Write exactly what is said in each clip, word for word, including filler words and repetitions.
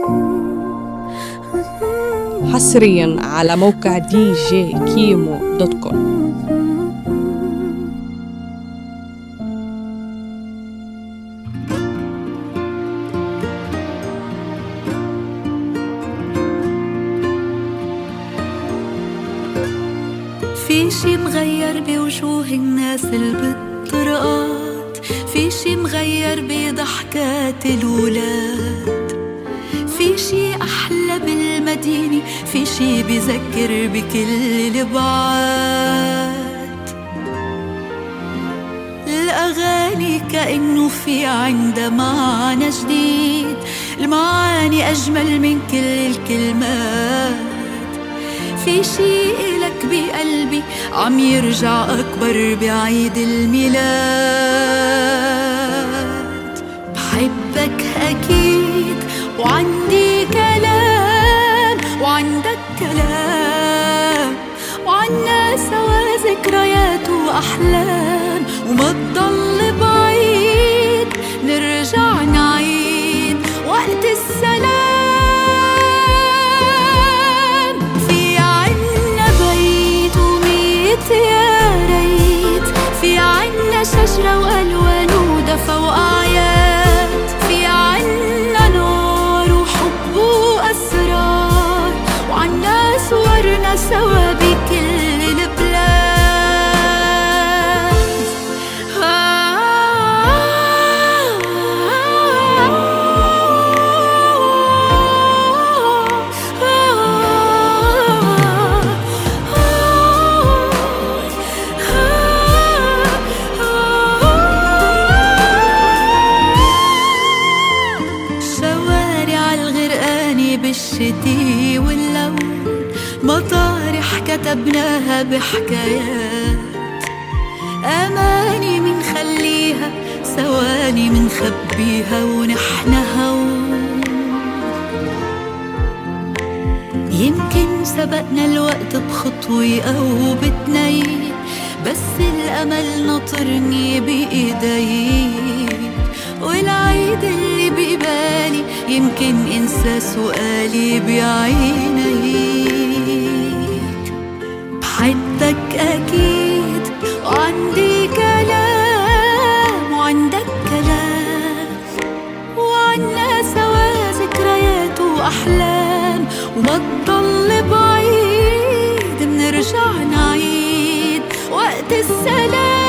حصريا على موقع دي جي كيمو دوت كوم. في شي مغير بوجوه الناس اللي بالطرقات، في شي مغير بضحكات الولاد، في شي أحلى بالمدينة، في شي بذكر بكل البعاد. الأغاني كأنه في عندها معنى جديد، المعاني أجمل من كل الكلمات. في شي إلك بقلبي عم يرجع أكبر بعيد الميلاد. بحبك أكيد وعندي كلام وعندك كلام، وعنا سوا ذكريات وأحلام، وما تضل بعيد نرجع نعيد وقت السلام. يا ريت في عنا شجرة وألوان ودفا وأعياد، في عنا نار وحب وأسرار، وعنا صورنا سوا بكل البلاد. بالشتي واللون، مطارح كتبناها بحكايات، أماني منخليها ثواني منخبيها ونحن هون. يمكن سبقنا الوقت بخطوة أو بتنين، بس الأمل ناطرني بإيديك، والعيد اللي بقبالي يمكن انسى سؤالي بعينيك. بحبك اكيد وعندي كلام وعندك كلام، وعنا سوا ذكريات واحلام، وما تضل بعيد بنرجع نعيد وقت السلام.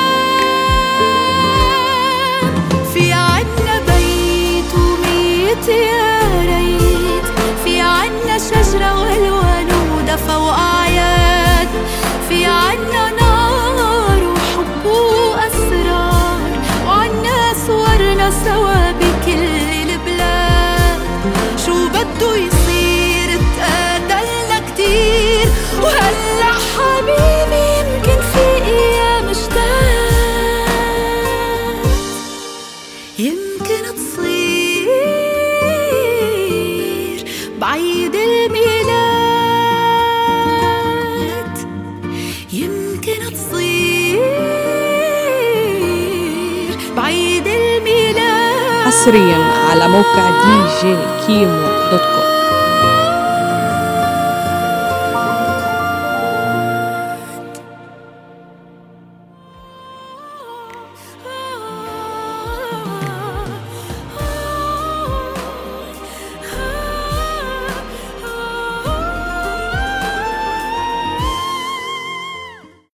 يا ريت في عنا شجرة وألوان ودفا وأعياد، في عنا نار وحب وأسرار، وعنا صورنا سوا بكل البلاد. شو بده يصير اتقاتلنا كتير، وهلأ حبيبي يمكن في أيام جداد يمكن تصير بعيد الميلاد، يمكن تصير بعيد الميلاد. حصريا على موقع دي جي كيمو دوت كوم.